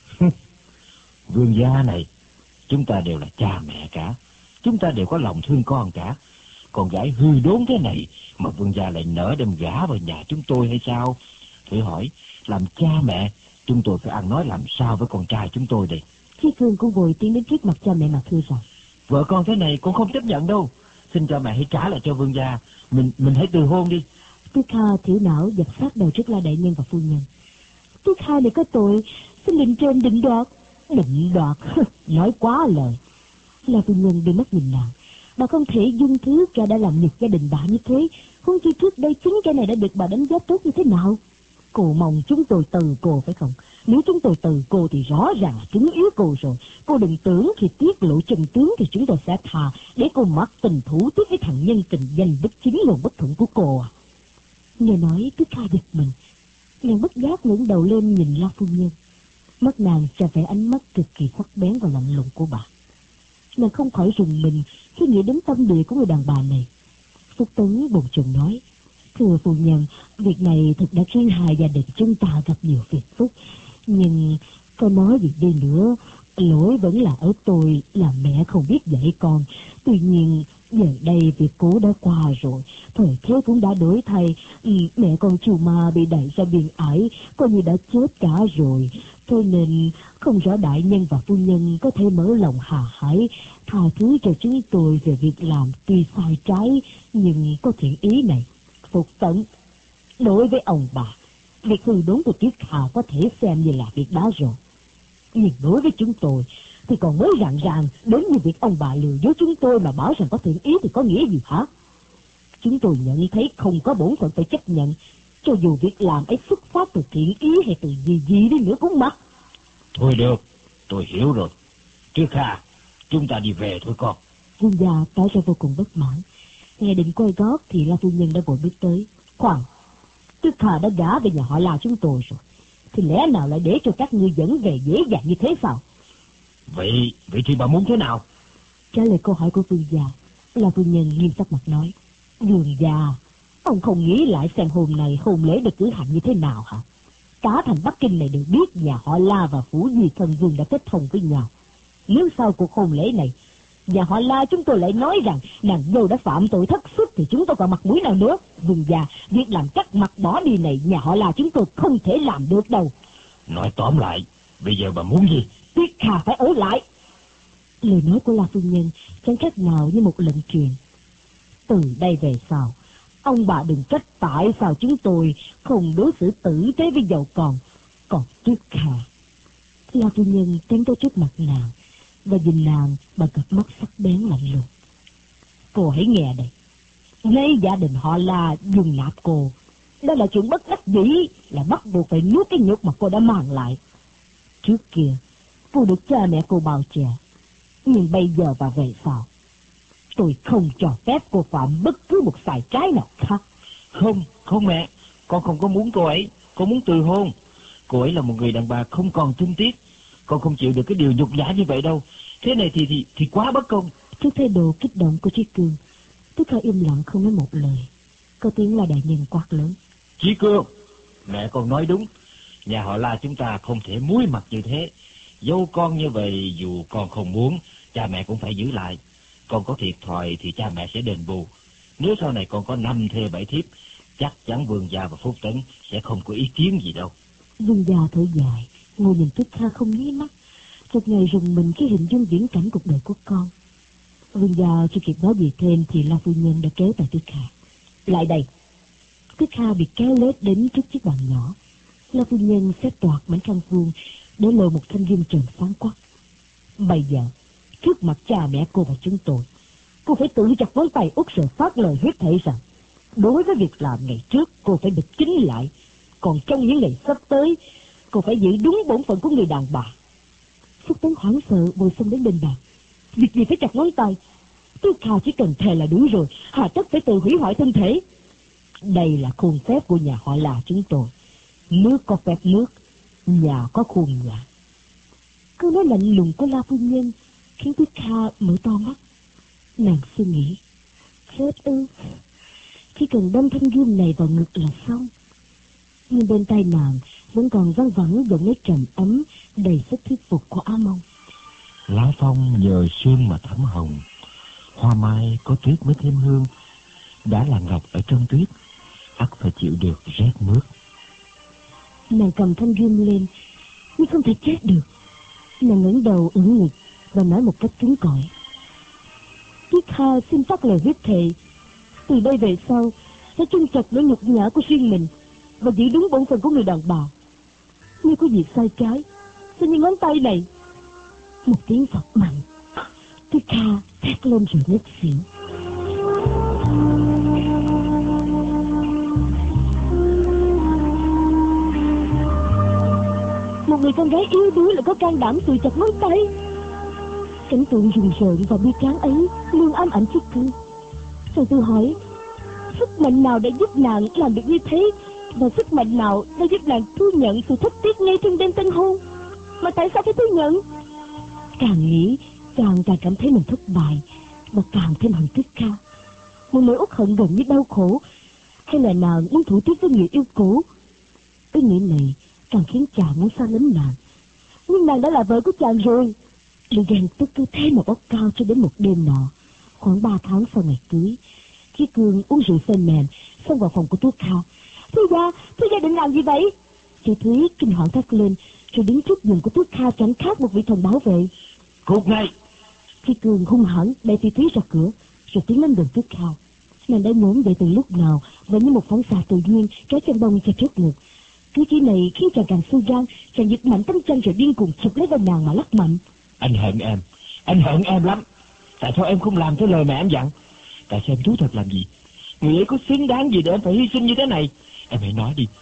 Vương gia này, chúng ta đều là cha mẹ cả. Chúng ta đều có lòng thương con cả. Con gái hư đốn thế này mà vương gia lại nỡ đem gả vào nhà chúng tôi hay sao? Thử hỏi, làm cha mẹ, chúng tôi phải ăn nói làm sao với con trai chúng tôi đây? Chiếc Cương cũng vội tiến đến trước mặt cha mẹ mà thưa rằng: Vợ con thế này con không chấp nhận đâu. Xin cha mẹ hãy trả lại cho vương gia. Mình hãy từ hôn đi. Tuyết Kha thiểu não dập sát đầu trước La đại nhân và phu nhân. Tuyết Kha này có tội, xin lên trên định đoạt. Định đoạt? Nói quá lời. La phu nhân đưa mắt nhìn nàng. Bà không thể dung thứ kẻ đã làm nhục gia đình bà như thế. Huống chi trước đây chính cái này đã được bà đánh giá tốt như thế nào. Cô mong chúng tôi từ cô phải không? Nếu chúng tôi từ cô thì rõ ràng là chứng yếu cô rồi. Cô đừng tưởng khi tiết lộ chân tướng thì chúng tôi sẽ thà để cô mắc tình thủ tiếp với thằng nhân tình danh bất chính luôn bất thuận của cô à. Nghe nói Tuyết Kha giật mình. Nàng bất giác ngẩng đầu lên nhìn La phu nhân. Mắt nàng tràn vẻ ánh mắt cực kỳ sắc bén và lạnh lùng của bà. Nàng không khỏi rùng mình khi nghĩ đến tâm địa của người đàn bà này. Phúc Tấn bồn chồn nói: Thưa phu nhân, việc này thật đã khiến hai gia đình chúng ta gặp nhiều phiền phức. Nhưng có nói gì đi nữa, lỗi vẫn là ở tôi là mẹ không biết dạy con. Tuy nhiên giờ đây việc cũ đã qua rồi, thời thế cũng đã đổi thay. Mẹ con Chu Ma bị đẩy ra biên ải, coi như đã chết cả rồi. Thế nên không rõ đại nhân và phu nhân có thể mở lòng hà hải tha thứ cho chúng tôi về việc làm tuy sai trái nhưng có thiện ý này. Phục Tấn, đối với ông bà, việc hư đốn của Tuyết Kha có thể xem như là việc đó rồi. Nhưng đối với chúng tôi thì còn mới rạng ràng đến như việc ông bà lừa dối chúng tôi mà bảo rằng có thiện ý thì có nghĩa gì hả? Chúng tôi nhận thấy không có bổn phận phải chấp nhận, cho dù việc làm ấy xuất phát từ thiện ý hay từ gì đi nữa cũng mặc. Thôi được, tôi hiểu rồi. Tuyết Kha, chúng ta đi về thôi con. Vương gia tỏ ra vô cùng bất mãn. Nghe định quay gót thì La phu nhân đã vội bước tới. Khoan, Tuyết Kha đã gả về nhà họ La chúng tôi rồi, thì lẽ nào lại để cho các ngươi dẫn về dễ dàng như thế sao? Vậy thì bà muốn thế nào? Trả lời câu hỏi của vương gia, La phu nhân nghiêm sắc mặt nói: Vương gia, ông không nghĩ lại xem hôm nay hôn lễ được cử hành như thế nào hả? Cả thành Bắc Kinh này đều biết nhà họ La và phủ Di Thân Vương đã kết thông với nhau. Nếu sau cuộc hôn lễ này nhà họ La chúng tôi lại nói rằng nàng dâu đã phạm tội thất xuất thì chúng tôi còn mặt mũi nào nữa? Vương gia, việc làm cắt mặt bỏ đi này nhà họ La chúng tôi không thể làm được đâu. Nói tóm lại, bây giờ bà muốn gì? Tuyết Kha phải ở lại. Lời nói của La phu nhân chẳng khác nào như một lệnh truyền. Từ đây về sau, ông bà đừng trách tại sao chúng tôi không đối xử tử tế với vợ con. Còn Tuyết Kha, La phu nhân tiến tới trước mặt nàng và nhìn nàng bằng cặp mắt sắc bén lạnh lùng. Cô hãy nghe đây. Nay gia đình họ là dùng nạp cô, đó là chuyện bất đắc dĩ, là bắt buộc phải nuốt cái nhục mà cô đã mang lại. Trước kia cô được cha mẹ cô bao che, nhưng bây giờ và về sau, tôi không cho phép cô phạm bất cứ một sai trái nào khác. Không mẹ, con không có muốn cô ấy. Con muốn từ hôn. Cô ấy là một người đàn bà không còn thương tiếc. Con không chịu được cái điều nhục nhã như vậy đâu. Thế này thì quá bất công. Trước thái độ kích động của Chí Cương, Tức Kha im lặng không nói một lời. Có tiếng là đại nhân quát lớn: Chí Cương, mẹ con nói đúng. Nhà họ La chúng ta không thể muối mặt như thế. Dâu con như vậy, dù con không muốn, cha mẹ cũng phải giữ lại. Con có thiệt thòi thì cha mẹ sẽ đền bù. Nếu sau này con có 5 thê 7 thiếp, chắc chắn Vương gia và Phúc Tấn sẽ không có ý kiến gì đâu. Vương gia thở dài, ngồi nhìn Tức Kha không nháy mắt. Chợt ngày rùng mình khi hình dung viễn cảnh cuộc đời của con. Vương gia chưa kịp nói gì thêm thì La phu nhân đã kéo tay Tức Kha lại đây. Tức Kha bị kéo lết đến trước chiếc bàn nhỏ. La phu nhân xếp toạc mảnh khăn vuông để lộ một thanh gươm tròn sáng quắc. Bây giờ trước mặt cha mẹ cô và chúng tôi, cô phải tự chặt ngón tay út rồi phát lời huyết thể rằng đối với việc làm ngày trước cô phải bịch chính lại, còn trong những ngày sắp tới cô phải giữ đúng bổn phận của người đàn bà. Phúc Tấn hoảng sợ ngồi xông đến bên bàn. Việc gì phải chặt ngón tay? Tức Kha chỉ cần thề là đủ rồi, hà tất phải tự hủy hoại thân thể. Đây là khuôn phép của nhà họ là chúng tôi. Nước có phép nước, nhà có khuôn nhà. Câu nói lạnh lùng của La phu nhân khiến Tức Kha mở to mắt. Nàng suy nghĩ, phép ư? Chỉ cần đâm thanh gươm này vào ngực là xong. Nhưng bên tai nàng vẫn còn văng vẳng giọng nói trầm ấm đầy sức thuyết phục của Á Mông. Lá phong nhờ sương mà thắm hồng, hoa mai có tuyết mới thêm hương. Đã là ngọc ở trong tuyết, ắt phải chịu được rét mướt. Nàng cầm thanh gươm lên, nhưng không thể chết được. Nàng ngẩng đầu ưỡn ngực và nói một cách cứng cỏi: Tức Kha xin phát lời huyết thệ, từ đây về sau sẽ chân chặt nỗi nhục nhã của riêng mình và giữ đúng bổn phận của người đàn bà. Nếu có gì sai trái, sẽ như ngón tay này. Một tiếng phật mạnh, Tức Kha thét lên rồi ngất xỉu. Một người con gái yếu đuối lại có can đảm tự chặt ngón tay. Cảnh tượng rùng rợn và bi tráng ấy luôn ám ảnh Chí Cương. Rồi tôi hỏi, sức mạnh nào đã giúp nàng làm được như thế, và sức mạnh nào đã giúp nàng thu nhận sự thất tiếc ngay trong đêm tân hôn? Mà tại sao phải thu nhận? Càng nghĩ càng cảm thấy mình thất bại, và càng thêm hận Tức Kha. Một nỗi uất hận gần như đau khổ, hay là nàng muốn thủ tiết với người yêu cũ? Ý nghĩ này càng khiến chàng muốn xa lánh nàng. Nhưng nàng đã là vợ của chàng rồi. Sự ghen tức cứ thế mà bốc cao cho đến một đêm nọ, khoảng 3 tháng sau ngày cưới. Chí Cương uống rượu phên mềm xông vào phòng của Tức Kha. Thư gia định làm gì vậy? Chị Thúy kinh hoàng thét lên, rồi đứng trước giường của Tức Kha chẳng khác một vị thần bảo vệ. Cút ngay! Chí Cương hung hãn đẩy chị Thúy ra cửa, rồi tiến lên gần Tức Kha. Nàng đã nhổm dậy từ lúc nào, và như một phóng xạ tự nhiên kéo chân bông cho trước ngực. Cử chỉ này khiến chàng càng sôi gan, chàng giật mạnh tấm chăn rồi điên cuồng chụp lấy vai nàng mà lắc mạnh. Anh hận em lắm. Tại sao em không làm theo lời mẹ em dặn? Tại sao em thú thật làm gì? Người ấy có xứng đáng gì để em phải hy sinh như thế này? Em hãy nói đi.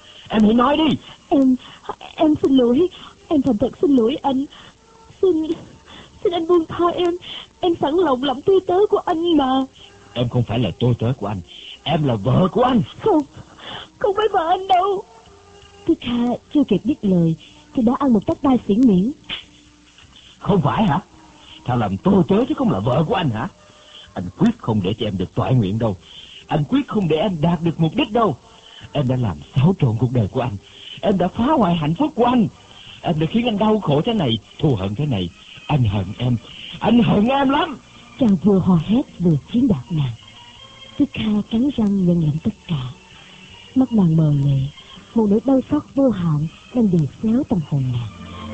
Em xin lỗi. Em thành thật xin lỗi anh. Xin anh buông tha em. Em sẵn lòng làm tôi tớ của anh mà. Em không phải là tôi tớ của anh. Em là vợ của anh. Không phải vợ anh đâu. Tức Kha chưa kịp dứt lời thì đã ăn một tát tai xỉn miệng. Không phải hả? Thao làm tôi tớ chứ không là vợ của anh hả? Anh quyết không để cho em được toại nguyện đâu. Anh quyết không để em đạt được mục đích đâu. Em đã làm xáo trộn cuộc đời của anh. Em đã phá hoại hạnh phúc của anh. Em đã khiến anh đau khổ thế này, thù hận thế này. Anh hận em lắm. Chàng vừa hò hét vừa chiếm đoạt nàng. Tức Kha cắn răng nhận lãnh tất cả. Mắt nàng mờ lệ, một nỗi đau xót vô hạn đang đè xéo tâm hồn nàng.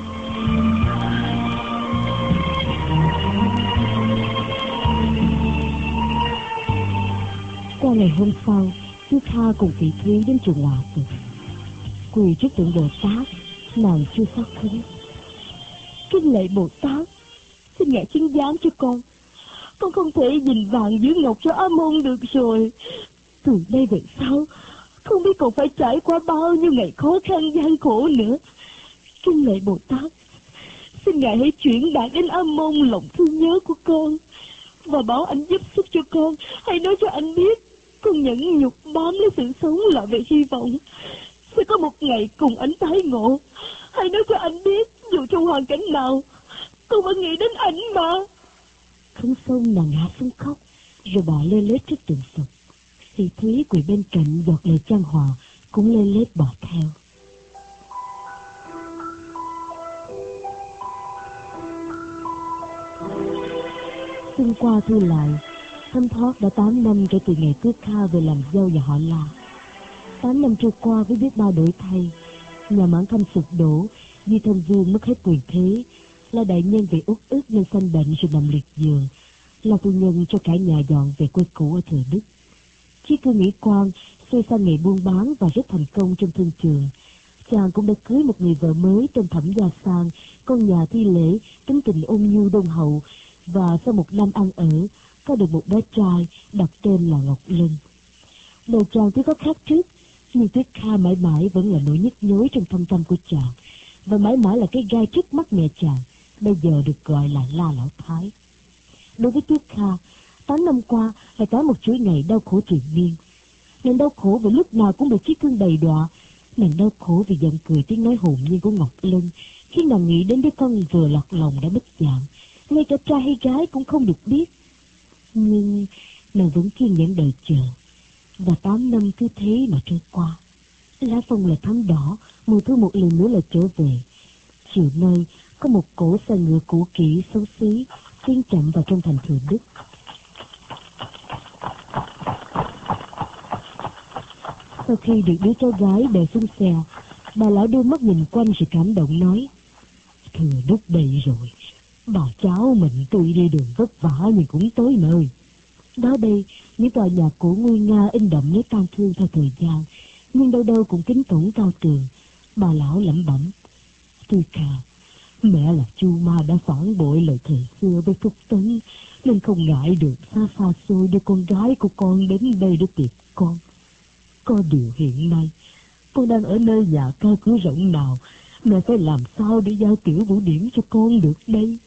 Qua ngày hôm sau, Tức Kha cùng Thị Thúy đến chùa Hòa Sự. Quỳ trước tượng Bồ Tát, nàng chưa xót khấn. Kính lạy Bồ Tát, xin ngài chứng giám cho con. Con không thể nhìn vàng giữ ngọc cho A Môn được rồi. Từ đây về sau, không biết còn phải trải qua bao nhiêu ngày khó khăn gian khổ nữa. Kinh lệ Bồ Tát, xin Ngài hãy chuyển đạt đến A Môn lòng thương nhớ của con, và bảo anh giúp sức cho con. Hãy nói cho anh biết con nhẫn nhục bám lấy sự sống là về hy vọng sẽ có một ngày cùng anh tái ngộ. Hãy nói cho anh biết dù trong hoàn cảnh nào con vẫn nghĩ đến anh mà. Không xong nàng ngã xuống khóc, rồi bỏ lê lết trước tượng Phật. Sĩ Thúy quỳ bên cạnh giọt lời chan hòa cũng lê lết bỏ theo. Xuân qua thu lại, thấm thoát đã 8 năm kể từ ngày Tước Kha về làm dâu nhà họ La. 8 năm trôi qua với biết bao đổi thay. Nhà Mãn Thanh sụp đổ, Di Thân Vương mất hết quyền thế, La đại nhân vì uất ức nên sanh bệnh rồi nằm liệt giường. La phu nhân cho cả nhà dọn về quê cũ ở Thừa Đức. Chí Cư Nghĩ Quang xoay sang nghề buôn bán và rất thành công trong thương trường. Chàng cũng đã cưới một người vợ mới tên Thẩm Gia Sang, con nhà Thi Lễ, tính tình ôn nhu đôn hậu, và sau một năm ăn ở, có được một bé trai đặt tên là Ngọc Lân. Đời chàng tuy có khác trước, nhưng Tuyết Kha mãi mãi vẫn là nỗi nhức nhối trong thâm tâm của chàng, và mãi mãi là cái gai trước mắt mẹ chàng, bây giờ được gọi là La Lão Thái. Đối với Tuyết Kha, 8 năm qua lại có một chuỗi ngày đau khổ triền miên. Nàng đau khổ vì lúc nào cũng bị chiếc cương đầy đọa. Nàng đau khổ vì giọng cười tiếng nói hồn nhiên của Ngọc Lân, khi nàng nghĩ đến đứa con vừa lọt lòng đã mất dạng, ngay cả trai hay gái cũng không được biết. Nhưng nàng vẫn kiên nhẫn đợi chờ, và 8 năm cứ thế mà trôi qua. Lá phong là thắm đỏ, mùa thu một lần nữa là trở về. Chiều nay có một cỗ xe ngựa cũ kỹ xấu xí tiến chậm vào trong thành Thừa Đức. Sau khi được đứa cháu gái đè xuống xe, bà lão đưa mắt nhìn quanh rồi cảm động nói: Thừa Đức đây rồi, bà cháu mình tuy đi đường vất vả nhưng cũng tới nơi. Đó đây, những tòa nhà cổ nguy nga in đậm nét tang thương theo thời gian, nhưng đâu đâu cũng kính cổng cao tường. Bà lão lẩm bẩm: Tuy Kha, mẹ là Chu Ma đã phản bội lời thề xưa với Phúc Tấn, nên không ngại được xa xôi đưa con gái của con đến đây để tiệc con. Có điều hiện nay con đang ở nơi nhà cao cửa rộng nào, mẹ phải làm sao để giao Tiểu Vũ Điểm cho con được đây?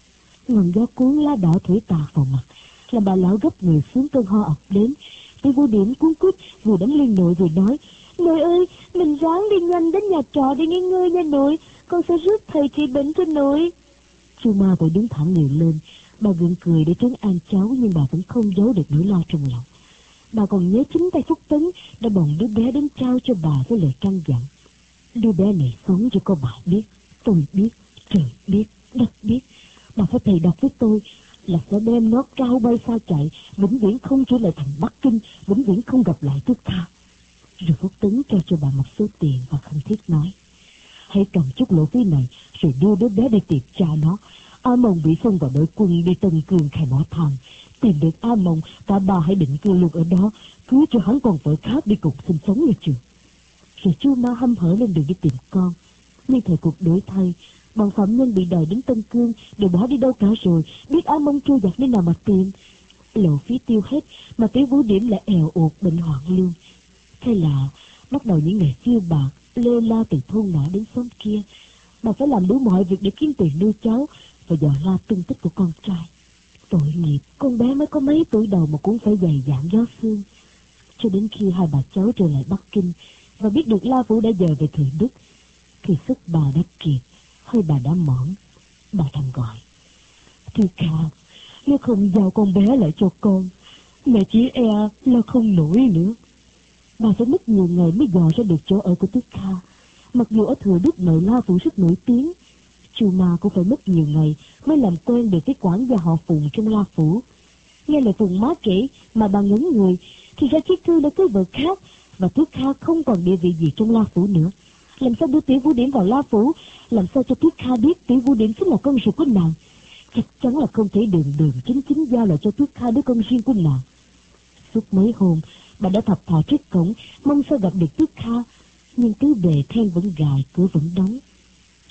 Ngọn gió cuốn lá đỏ thổi tạt vào mặt, làm bà lão gấp người xuống, cơn ho ập đến. Tiểu Vũ Điểm cuống quýt vừa đấm lên nội vừa nói: Nội ơi, mình ráng đi nhanh đến nhà trọ để nghỉ ngơi nha nội, con sẽ rước thầy trị bệnh cho nội. Chu Ma vội đứng thẳng người lên, bà gượng cười để trấn an cháu, nhưng bà vẫn không giấu được nỗi lo trong lòng. Bà còn nhớ chính tay Phúc Tấn đã bồng đứa bé đến trao cho bà với lời căn dặn: Đứa bé này sống chỉ có bà biết, tôi biết, trời biết, đất biết. Bà phải thầy đọc với tôi là sẽ đem nó cao bay xa chạy, vĩnh viễn không trở lại thành Bắc Kinh, vĩnh viễn không gặp lại Tước Kha. Rồi Phúc Tấn cho bà một số tiền và khẩn thiết nói: Hãy cầm chút lỗ phí này rồi đưa đứa bé đi tiệc cha nó. A Mông bị xông vào đội quân đi Tân Cương khai mỏ than, tìm được A Mông, cả ba hãy định cư luôn ở đó, cưới cho hắn con vợ khác đi cùng sinh sống nghe chưa? Rồi Chu Ma hăm hở lên đường đi tìm con. Nhưng thời cuộc đổi thay, bọn phạm nhân bị đòi đến Tân Cương đều bỏ đi đâu cả rồi, biết A Mông trôi giặt đến nào mà tìm. Lộ phí tiêu hết mà Tiểu Vũ Điểm lại èo uột bệnh hoạn lương. Thế là bắt đầu những ngày phiêu bạc lê la từ thôn nọ đến xóm kia. Bà phải làm đủ mọi việc để kiếm tiền nuôi cháu và dò la tung tích của con trai. Tội nghiệp, con bé mới có mấy tuổi đầu mà cũng phải dày dạn gió sương. Cho đến khi hai bà cháu trở lại Bắc Kinh và biết được La Vũ đã dời về Thừa Đức, thì sức bà đã kiệt, hơi bà đã mỏng. Bà thầm gọi: Thưa Kha, nếu không giao con bé lại cho con, mẹ chỉ e là không nổi nữa. Bà phải mất nhiều ngày mới dò ra được chỗ ở của Tước Kha. Mặc dù ở Thừa Đức nội La Vũ rất nổi tiếng, Chu Ma cũng phải mất nhiều ngày mới làm quen được cái quản gia họ Phùng trong La Phủ. Nghe lời Phùng má kể mà bà ngấn người, thì ra Chiết Thư đã cưới vợ khác, và Tước Kha không còn địa vị gì trong La Phủ nữa. Làm sao đưa Tiểu Vũ Điểm vào La Phủ? Làm sao cho Tước Kha biết Tiểu Vũ Điểm chính là con ruột của nàng? Chắc chắn là không thể đường chính giao lại cho Tước Kha đứa con riêng của nàng. Suốt mấy hôm bà đã thập thò trước cổng mong sao gặp được Tước Kha, nhưng cứ về then vẫn gài, cửa vẫn đóng.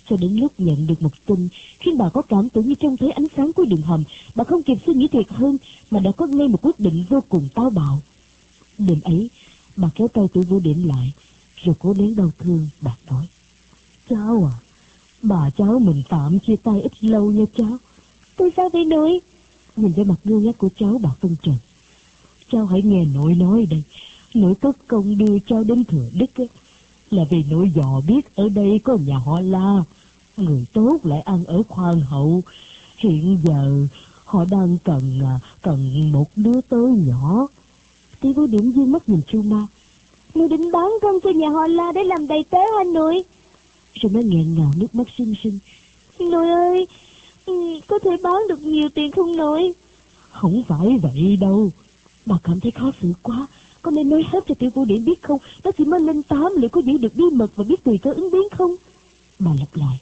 Cho đến lúc nhận được một tin khiến bà có cảm tưởng như trông thấy ánh sáng cuối đường hầm, bà không kịp suy nghĩ thiệt hơn mà đã có ngay một quyết định vô cùng táo bạo. Đêm ấy, bà kéo tay Tiểu Vũ Điểm lại, rồi cố nén đau thương. Bà nói: "Cháu à, bà cháu mình tạm chia tay ít lâu nha cháu." "Tại sao vậy nội?" Nhìn vẻ mặt ngơ ngác của cháu, bà phân trần: "Cháu hãy nghe nội nói đây. Nội cất công đưa cháu đến Thừa Đức ấy, là vì nội dò biết ở đây có nhà họ La, người tốt lại ăn ở khoan hậu. Hiện giờ họ đang cần một đứa tới nhỏ." Tiểu Vũ Điểm dương mắt nhìn Chu Ma: "Nội định bán con cho nhà họ La để làm đầy tớ hả nội?" Rồi nó nghẹn ngào nước mắt rưng rưng: "Nội ơi, có thể bán được nhiều tiền không nội?" "Không phải vậy đâu." Bà cảm thấy khó xử quá, có nên nói hết cho Tiểu Vũ Điểm biết không? Nó chỉ mới lên 8, liệu có giữ được bí mật và biết tùy cơ ứng biến không? Bà lặp lại: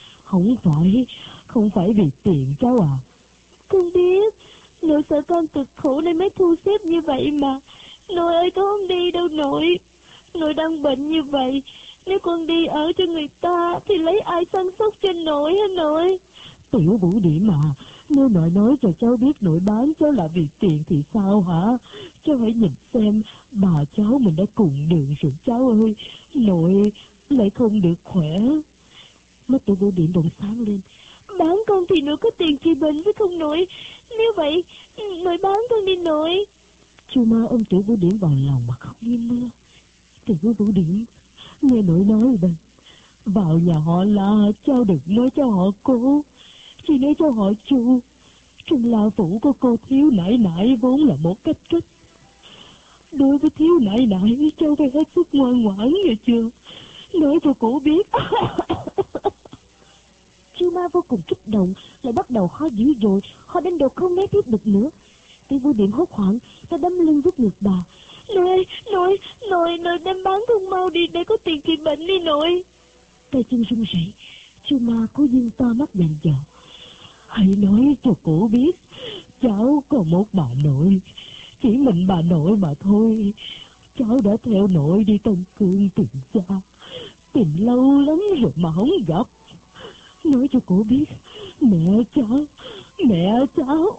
Không phải vì tiền cháu à." "Con biết, nội sợ con cực khổ nên mới thu xếp như vậy mà. Nội ơi, con không đi đâu nội. Nội đang bệnh như vậy, nếu con đi ở cho người ta thì lấy ai săn sóc cho nội hả nội?" "Tiểu Vũ Điểm à, nếu nội nói cho cháu biết nội bán cháu là vì tiền thì sao hả? Cháu hãy nhìn xem, bà cháu mình đã cùng đường rồi cháu ơi. Nội lại không được khỏe." Mắt Tiểu Vũ Điểm bỗng sáng lên: "Bán con thì nội có tiền trị bệnh với không nội? Nếu vậy, nội bán con đi nội." Chu Ma ôm Tiểu Vũ Điểm vào lòng mà khóc như mưa. "Tiểu Vũ Điểm, nghe nội nói đây. Vào nhà họ La, cháu đừng nói cho họ Cố, chỉ nói cho họ Chu. Trong La phủ của cô thiếu nải nải vốn là một cách cách. Đối với thiếu nải nải, cháu phải hết sức ngoan ngoãn nghe chưa? Nói cho cổ biết." Chu Ma vô cùng kích động, lại bắt đầu ho dữ dội, ho đến độ không né tiếp được nữa. Tiểu Vũ Điểm hốt hoảng, nó đâm lưng vuốt ngực bà: "Nội ơi, nội đem bán con mau đi để có tiền trị bệnh đi nội." Tay chân run rẩy, Chu Ma cố dương to mắt dặn dò: "Hãy nói cho cổ biết, cháu có một bà nội, chỉ mình bà nội mà thôi. Cháu đã theo nội đi Tân Cương tìm cha, tìm lâu lắm rồi mà không gặp. Nói cho cổ biết, mẹ cháu."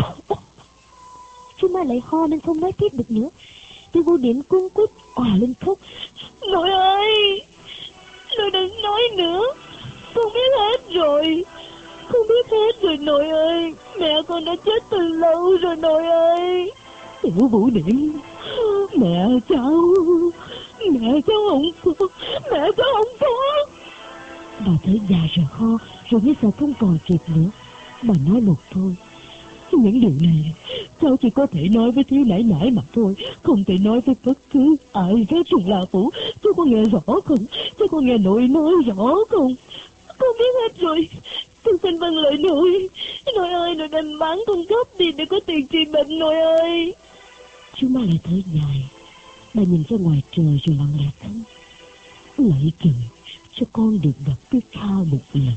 Chu Ma lại ho nên không nói tiếp được nữa. Tiểu Vũ Điểm cuống quýt òa lên khóc: "Nội ơi, nội đừng nói nữa, con biết hết rồi. Con biết hết rồi nội ơi, mẹ con đã chết từ lâu rồi nội ơi." "Tiểu Vũ Điểm, mẹ cháu không có, mẹ cháu không có." Bà thở dài rồi ho, rồi như sợ không còn kịp nữa. Bà nói một thôi: "Những điều này cháu chỉ có thể nói với thiếu nải nải mà thôi, không thể nói với bất cứ ai khác trong La phủ. Cháu có nghe rõ không? Cháu có nghe nội nói rõ không?" "Con biết hết rồi, con xin vâng lời nội. Nội ơi, nội đem bán con gấp đi để có tiền trị bệnh nội ơi." Chú Ma lại thở dài. Bà nhìn ra ngoài trời rồi lặng lẽ thấm: "Lạy trời, cho con được gặp Tuyết Kha một lần."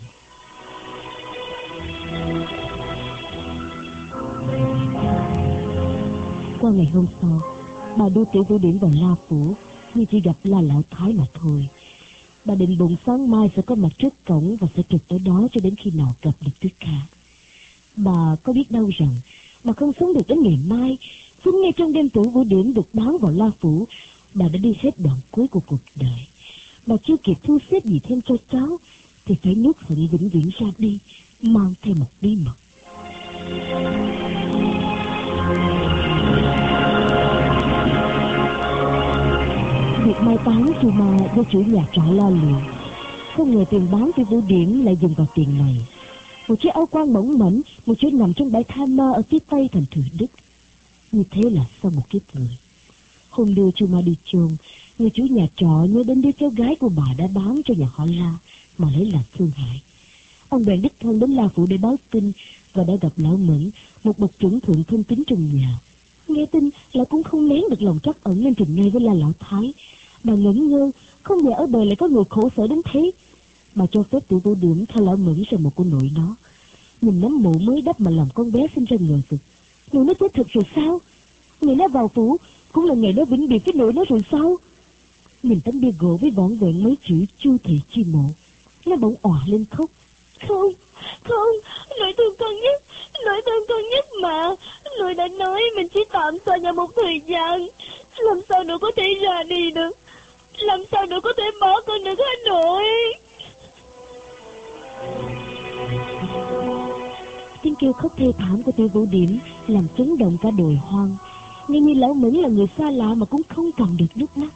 Qua ngày hôm sau, bà đưa Tiểu Vũ Điểm vào La phủ, nhưng chỉ gặp La Lão Thái mà thôi. Bà định bụng sáng mai sẽ có mặt trước cổng và sẽ trực ở đó cho đến khi nào gặp được Tuyết Kha. Bà có biết đâu rằng bà không sống được đến ngày mai. Chính ngay trong đêm Tiểu Vũ Điểm được bán vào La phủ, bà đã đi hết đoạn cuối của cuộc đời. Bà chưa kịp thu xếp gì thêm cho cháu thì phải nuốt hận vĩnh viễn ra đi, mang theo một bí mật. Việc mai táng Chu Ma do chủ nhà trọ lo liệu. Không ngờ tiền bán Tiểu Vũ Điểm lại dùng vào tiền này. Một chiếc áo quan mỏng mảnh, một chỗ nằm trong bãi tha ma ở phía tây thành Thừa Đức. Như thế là sau một kiếp người. Hôm đưa Chu Ma đi chôn, người chủ nhà trọ nhớ đến đứa cháu gái của bà đã bán cho nhà họ La mà lấy làm thương hại. Ông bèn đích thân đến La phủ để báo tin và đã gặp lão Mẫn, một bậc trưởng thượng thân tín trong nhà. Nghe tin, lão cũng không nén được lòng trắc ẩn nên trình ngay với La Lão Thái. Bà ngẩn ngơ, không ngờ ở đời lại có người khổ sở đến thế. Bà cho phép Tiểu Vũ Điểm theo lão Mẫn ra một của nội nó. Nhìn nấm mộ mới đắp mà làm con bé sinh ra ngờ vực. Nội nó chết thật rồi sao? Ngày nó vào phủ cũng là ngày nó vĩnh biệt với nội nó rồi sao? Nhìn tấm bia gỗ với vỏn vẹn mấy chữ Chu Thị Chi Mộ, Nó bỗng òa lên khóc. Không, nội thương con nhất mà. Nội đã nói mình chỉ tạm xa nhà một thời gian. Làm sao nội có thể ra đi được? Làm sao nội có thể bỏ con được hả nội? Tiếng kêu khóc thê thảm của Tiêu Vũ Điểm làm chấn động cả đồi hoang. Ngay như Lão Mẫn là người xa lạ mà cũng không cầm được nước mắt.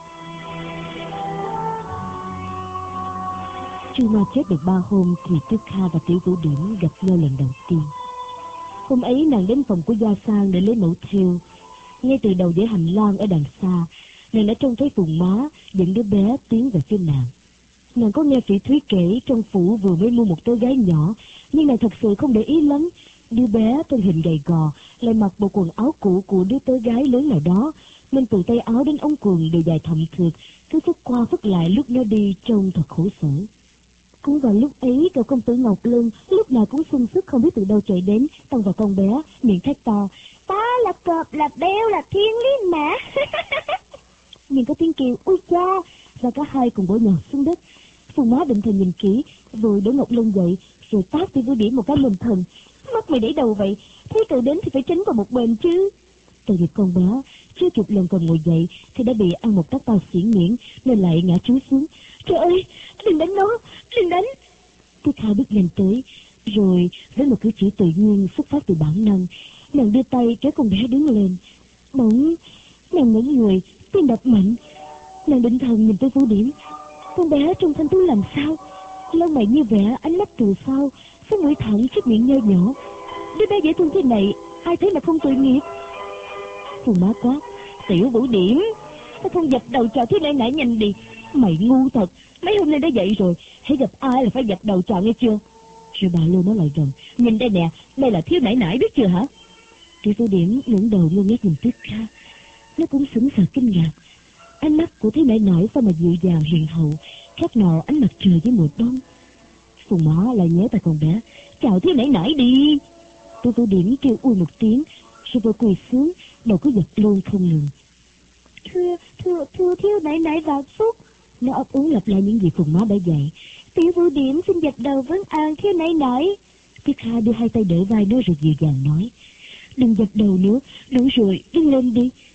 Chu Ma chết được 3 hôm thì Tuyết Kha và Tiểu Vũ Điểm gặp nhau lần đầu tiên. Hôm ấy nàng đến phòng của Gia Sang để lấy mẫu thêu. Ngay từ đầu dãy hành lang ở đằng xa, nàng đã trông thấy Phùng Má dẫn đứa bé tiến về phía nàng. Nàng có nghe Phỉ Thúy kể trong phủ vừa mới mua một cô gái nhỏ, nhưng nàng thật sự không để ý lắm. Đứa bé thân hình gầy gò, lại mặc bộ quần áo cũ của đứa tớ gái lớn nào đó, nên từ tay áo đến ống quần đều dài thậm thượt, cứ phất qua phất lại lúc nó đi trông thật khổ sở. Cũng vào lúc ấy, cậu công tử Ngọc Lân lúc nào cũng sung sức không biết từ đâu chạy đến, tông vào con bé, miệng thét to: "Ta là cọp, là beo, là thiên lý mã!" Nhưng có tiếng kêu "Ôi cha!" và cả hai cùng bổ nhào xuống đất. Phùng Má định thần nhìn kỹ, rồi đỡ Ngọc Lân dậy, rồi tát Tiêu Vũ Điểm một cái lên thần: "Mắt mày để đầu vậy? Thấy cậu đến thì phải tránh vào một bên chứ." Tội nghiệp con bé, chưa kịp lần còn ngồi dậy thì đã bị ăn một tát bao xỉn miệng, nên lại ngã chúi xuống. "Trời ơi, đừng đánh nó, đừng đánh!" Tuyết Kha bước nhanh tới, rồi với một cử chỉ tự nhiên xuất phát từ bản năng, nàng đưa tay kéo con bé đứng lên. Bỗng nàng ngẩng người, tim đập mạnh. Nàng định thần nhìn tới Vũ Điểm. Con bé trông thanh tú làm sao, lông mày như vẽ, ánh mắt từ sau, sống mũi thẳng, chiếc miệng nho nhỏ. Đứa bé dễ thương thế này, ai thấy mà không tội nghiệp. Phùng Má quát: "Tiểu Vũ Điểm, sao không dập đầu chào thiếu nãy nãy nhanh đi? Mày ngu thật, mấy hôm nay đã vậy rồi, hãy gặp ai là phải dập đầu chào nghe chưa?" Rồi bà Lô nói lại gần: "Nhìn đây nè, đây là thiếu nãy nãy biết chưa hả?" Tiểu Vũ Điểm ngẩng đầu ngơ ngác nhìn Tuyết Kha. Nó cũng sững sờ kinh ngạc. Ánh mắt của thiếu nãy nãy sao mà dịu dàng hiền hậu, khác nào ánh mặt trời với mùa đông. Phùng Má lại nhéo tay con bé: "Chào thiếu nãy nãy đi." Tiểu Vũ Điểm kêu ui một tiếng, rồi vừa quỳ xuống, đầu cứ giật luôn không ngừng. Thưa thiếu nãy nãy vào phúc." Nó ấp úng lặp lại những gì Phùng Má đã dạy. "Tiểu Vũ Điểm xin dập đầu vấn an thiếu nãy nãy." Tuyết Kha đưa hai tay đỡ vai nó rồi dịu dàng nói: "Đừng dập đầu nữa, đủ rồi, đứng lên đi."